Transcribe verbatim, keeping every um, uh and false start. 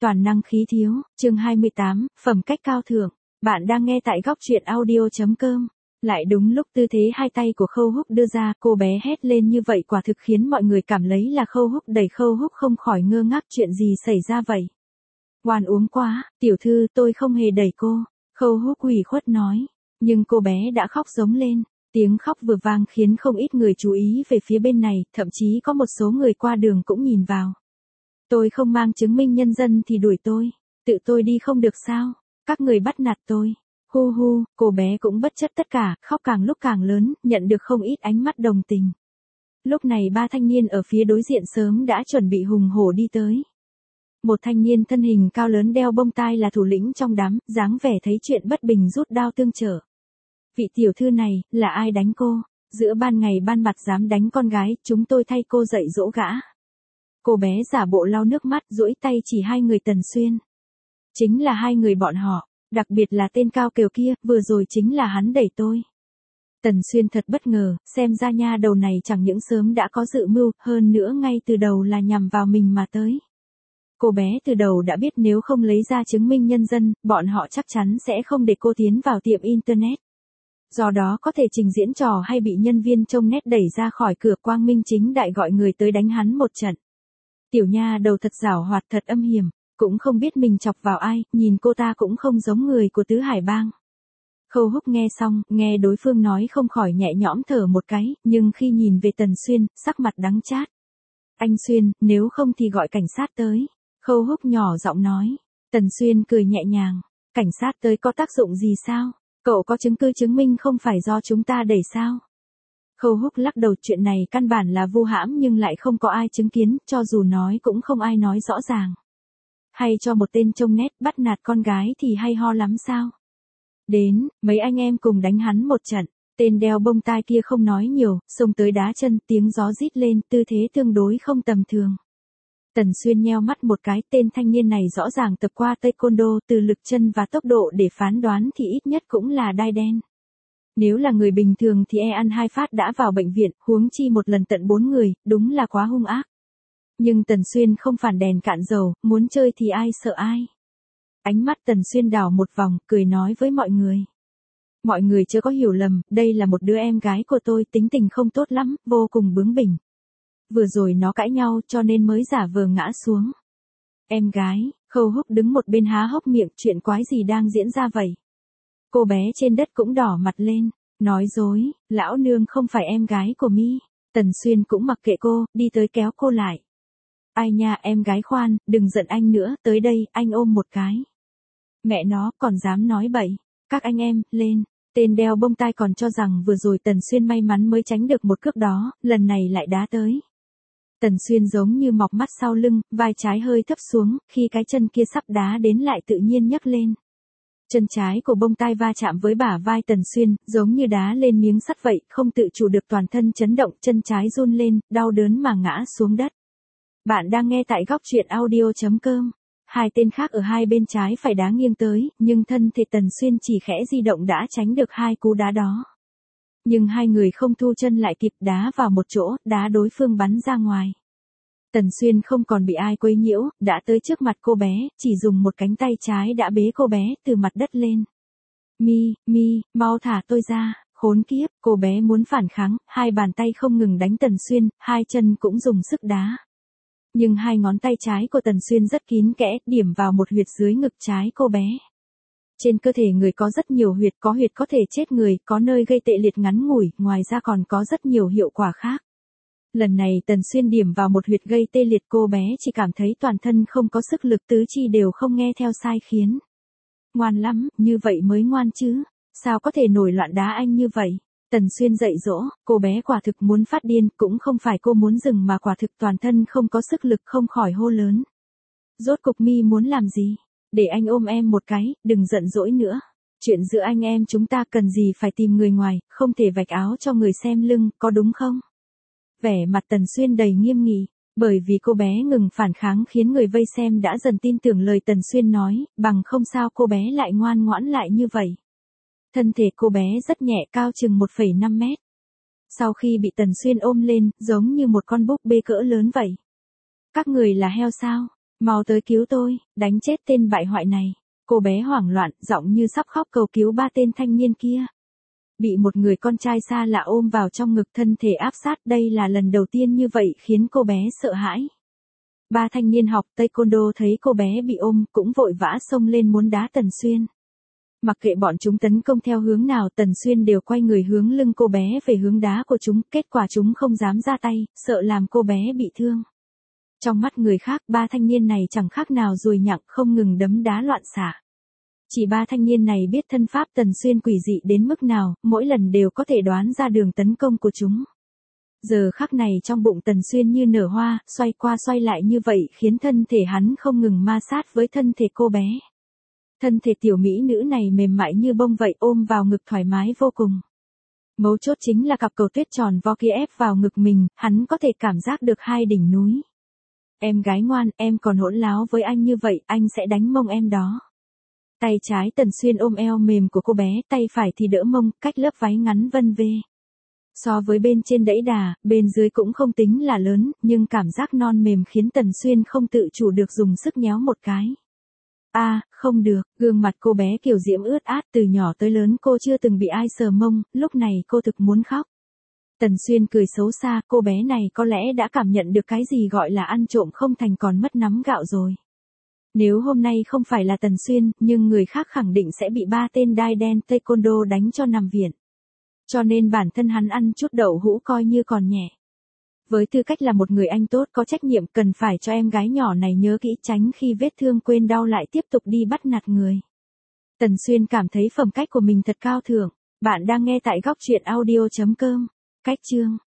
toàn năng khí thiếu, chương hai mươi tám, phẩm cách cao thượng. Bạn đang nghe tại góc truyện audio chấm com. Lại đúng lúc tư thế hai tay của Khâu Húc đưa ra, cô bé hét lên như vậy quả thực khiến mọi người cảm lấy là Khâu Húc đẩy Khâu Húc không khỏi ngơ ngác chuyện gì xảy ra vậy. Oan uống quá, tiểu thư tôi không hề đẩy cô, Khâu Húc ủy khuất nói, nhưng cô bé đã khóc giống lên. Tiếng khóc vừa vang khiến không ít người chú ý về phía bên này, thậm chí có một số người qua đường cũng nhìn vào. Tôi không mang chứng minh nhân dân thì đuổi tôi, tự tôi đi không được sao, các người bắt nạt tôi. Hu hu, cô bé cũng bất chấp tất cả, khóc càng lúc càng lớn, nhận được không ít ánh mắt đồng tình. Lúc này ba thanh niên ở phía đối diện sớm đã chuẩn bị hùng hổ đi tới. Một thanh niên thân hình cao lớn đeo bông tai là thủ lĩnh trong đám, dáng vẻ thấy chuyện bất bình rút đao tương trợ. Vị tiểu thư này, là ai đánh cô? Giữa ban ngày ban mặt dám đánh con gái, chúng tôi thay cô dạy dỗ gã. Cô bé giả bộ lau nước mắt, duỗi tay chỉ hai người Tần Xuyên. Chính là hai người bọn họ, đặc biệt là tên cao kiều kia, vừa rồi chính là hắn đẩy tôi. Tần Xuyên thật bất ngờ, xem ra nha đầu này chẳng những sớm đã có dự mưu, hơn nữa ngay từ đầu là nhằm vào mình mà tới. Cô bé từ đầu đã biết nếu không lấy ra chứng minh nhân dân, bọn họ chắc chắn sẽ không để cô tiến vào tiệm internet. Do đó có thể trình diễn trò hay bị nhân viên trông nét đẩy ra khỏi cửa, quang minh chính đại gọi người tới đánh hắn một trận. Tiểu nha đầu thật giảo hoạt, thật âm hiểm, cũng không biết mình chọc vào ai, nhìn cô ta cũng không giống người của Tứ Hải Bang. Khâu Húc nghe xong, nghe đối phương nói không khỏi nhẹ nhõm thở một cái, nhưng khi nhìn về Tần Xuyên, sắc mặt đắng chát. Anh Xuyên, nếu không thì gọi cảnh sát tới. Khâu Húc nhỏ giọng nói. Tần Xuyên cười nhẹ nhàng. Cảnh sát tới có tác dụng gì sao? Cậu có chứng cứ chứng minh không phải do chúng ta đẩy sao? Khâu Húc lắc đầu, chuyện này căn bản là vu hãm nhưng lại không có ai chứng kiến, cho dù nói cũng không ai nói rõ ràng. Hay cho một tên trông nét bắt nạt con gái thì hay ho lắm sao? Đến, mấy anh em cùng đánh hắn một trận, tên đeo bông tai kia không nói nhiều, xông tới đá chân, tiếng gió rít lên, tư thế tương đối không tầm thường. Tần Xuyên nheo mắt một cái, tên thanh niên này rõ ràng tập qua taekwondo, từ lực chân và tốc độ để phán đoán thì ít nhất cũng là đai đen. Nếu là người bình thường thì e ăn hai phát đã vào bệnh viện, huống chi một lần tận bốn người, đúng là quá hung ác. Nhưng Tần Xuyên không phản đèn cạn dầu, muốn chơi thì ai sợ ai. Ánh mắt Tần Xuyên đảo một vòng, cười nói với mọi người. Mọi người chưa có hiểu lầm, đây là một đứa em gái của tôi, tính tình không tốt lắm, vô cùng bướng bỉnh. Vừa rồi nó cãi nhau cho nên mới giả vờ ngã xuống. Em gái, Khâu Húc đứng một bên há hốc miệng, chuyện quái gì đang diễn ra vậy? Cô bé trên đất cũng đỏ mặt lên, nói dối, lão nương không phải em gái của mi. Tần Xuyên cũng mặc kệ cô, đi tới kéo cô lại. Ai nha, em gái khoan, đừng giận anh nữa, tới đây, anh ôm một cái. Mẹ nó, còn dám nói bậy. Các anh em, lên. Tên đeo bông tai còn cho rằng vừa rồi Tần Xuyên may mắn mới tránh được một cước đó, lần này lại đá tới. Tần Xuyên giống như mọc mắt sau lưng, vai trái hơi thấp xuống, khi cái chân kia sắp đá đến lại tự nhiên nhấc lên. Chân trái của bông tai va chạm với bả vai Tần Xuyên, giống như đá lên miếng sắt vậy, không tự chủ được toàn thân chấn động, chân trái run lên, đau đớn mà ngã xuống đất. Bạn đang nghe tại góc truyện audio chấm com. Hai tên khác ở hai bên trái phải đá nghiêng tới, nhưng thân thể Tần Xuyên chỉ khẽ di động đã tránh được hai cú đá đó. Nhưng hai người không thu chân lại kịp, đá vào một chỗ, đá đối phương bắn ra ngoài. Tần Xuyên không còn bị ai quấy nhiễu, đã tới trước mặt cô bé, chỉ dùng một cánh tay trái đã bế cô bé từ mặt đất lên. Mi, Mi, mau thả tôi ra, khốn kiếp, cô bé muốn phản kháng, hai bàn tay không ngừng đánh Tần Xuyên, hai chân cũng dùng sức đá. Nhưng hai ngón tay trái của Tần Xuyên rất kín kẽ, điểm vào một huyệt dưới ngực trái cô bé. Trên cơ thể người có rất nhiều huyệt, có huyệt có thể chết người, có nơi gây tê liệt ngắn ngủi, ngoài ra còn có rất nhiều hiệu quả khác. Lần này Tần Xuyên điểm vào một huyệt gây tê liệt, cô bé chỉ cảm thấy toàn thân không có sức lực, tứ chi đều không nghe theo sai khiến. Ngoan lắm, như vậy mới ngoan chứ, sao có thể nổi loạn đá anh như vậy? Tần Xuyên dạy dỗ, cô bé quả thực muốn phát điên, cũng không phải cô muốn dừng mà quả thực toàn thân không có sức lực, không khỏi hô lớn. Rốt cục Mi muốn làm gì? Để anh ôm em một cái, đừng giận dỗi nữa. Chuyện giữa anh em chúng ta cần gì phải tìm người ngoài, không thể vạch áo cho người xem lưng, có đúng không? Vẻ mặt Tần Xuyên đầy nghiêm nghị, bởi vì cô bé ngừng phản kháng khiến người vây xem đã dần tin tưởng lời Tần Xuyên nói, bằng không sao cô bé lại ngoan ngoãn lại như vậy. Thân thể cô bé rất nhẹ, cao chừng một phẩy năm mét. Sau khi bị Tần Xuyên ôm lên, giống như một con búp bê cỡ lớn vậy. Các người là heo sao? Mau tới cứu tôi, đánh chết tên bại hoại này. Cô bé hoảng loạn, giọng như sắp khóc cầu cứu ba tên thanh niên kia. Bị một người con trai xa lạ ôm vào trong ngực, thân thể áp sát, đây là lần đầu tiên như vậy khiến cô bé sợ hãi. Ba thanh niên học taekwondo thấy cô bé bị ôm cũng vội vã xông lên muốn đá Tần Xuyên. Mặc kệ bọn chúng tấn công theo hướng nào, Tần Xuyên đều quay người hướng lưng cô bé về hướng đá của chúng, kết quả chúng không dám ra tay, sợ làm cô bé bị thương. Trong mắt người khác, ba thanh niên này chẳng khác nào ruồi nhặng, không ngừng đấm đá loạn xạ. Chỉ ba thanh niên này biết thân pháp Tần Xuyên quỷ dị đến mức nào, mỗi lần đều có thể đoán ra đường tấn công của chúng. Giờ khắc này trong bụng Tần Xuyên như nở hoa, xoay qua xoay lại như vậy khiến thân thể hắn không ngừng ma sát với thân thể cô bé. Thân thể tiểu mỹ nữ này mềm mại như bông vậy, ôm vào ngực thoải mái vô cùng. Mấu chốt chính là cặp cầu tuyết tròn vo kia ép vào ngực mình, hắn có thể cảm giác được hai đỉnh núi. Em gái ngoan, em còn hỗn láo với anh như vậy, anh sẽ đánh mông em đó. Tay trái Tần Xuyên ôm eo mềm của cô bé, tay phải thì đỡ mông, cách lớp váy ngắn vân vê. So với bên trên đẫy đà, bên dưới cũng không tính là lớn, nhưng cảm giác non mềm khiến Tần Xuyên không tự chủ được dùng sức nhéo một cái. A, à, không được, gương mặt cô bé kiểu diễm ướt át, từ nhỏ tới lớn cô chưa từng bị ai sờ mông, lúc này cô thực muốn khóc. Tần Xuyên cười xấu xa, cô bé này có lẽ đã cảm nhận được cái gì gọi là ăn trộm không thành còn mất nắm gạo rồi. Nếu hôm nay không phải là Tần Xuyên, nhưng người khác khẳng định sẽ bị ba tên đai đen taekwondo đánh cho nằm viện. Cho nên bản thân hắn ăn chút đậu hũ coi như còn nhẹ. Với tư cách là một người anh tốt có trách nhiệm, cần phải cho em gái nhỏ này nhớ kỹ, tránh khi vết thương quên đau lại tiếp tục đi bắt nạt người. Tần Xuyên cảm thấy phẩm cách của mình thật cao thượng. Bạn đang nghe tại góc truyện audio chấm com. Cách chương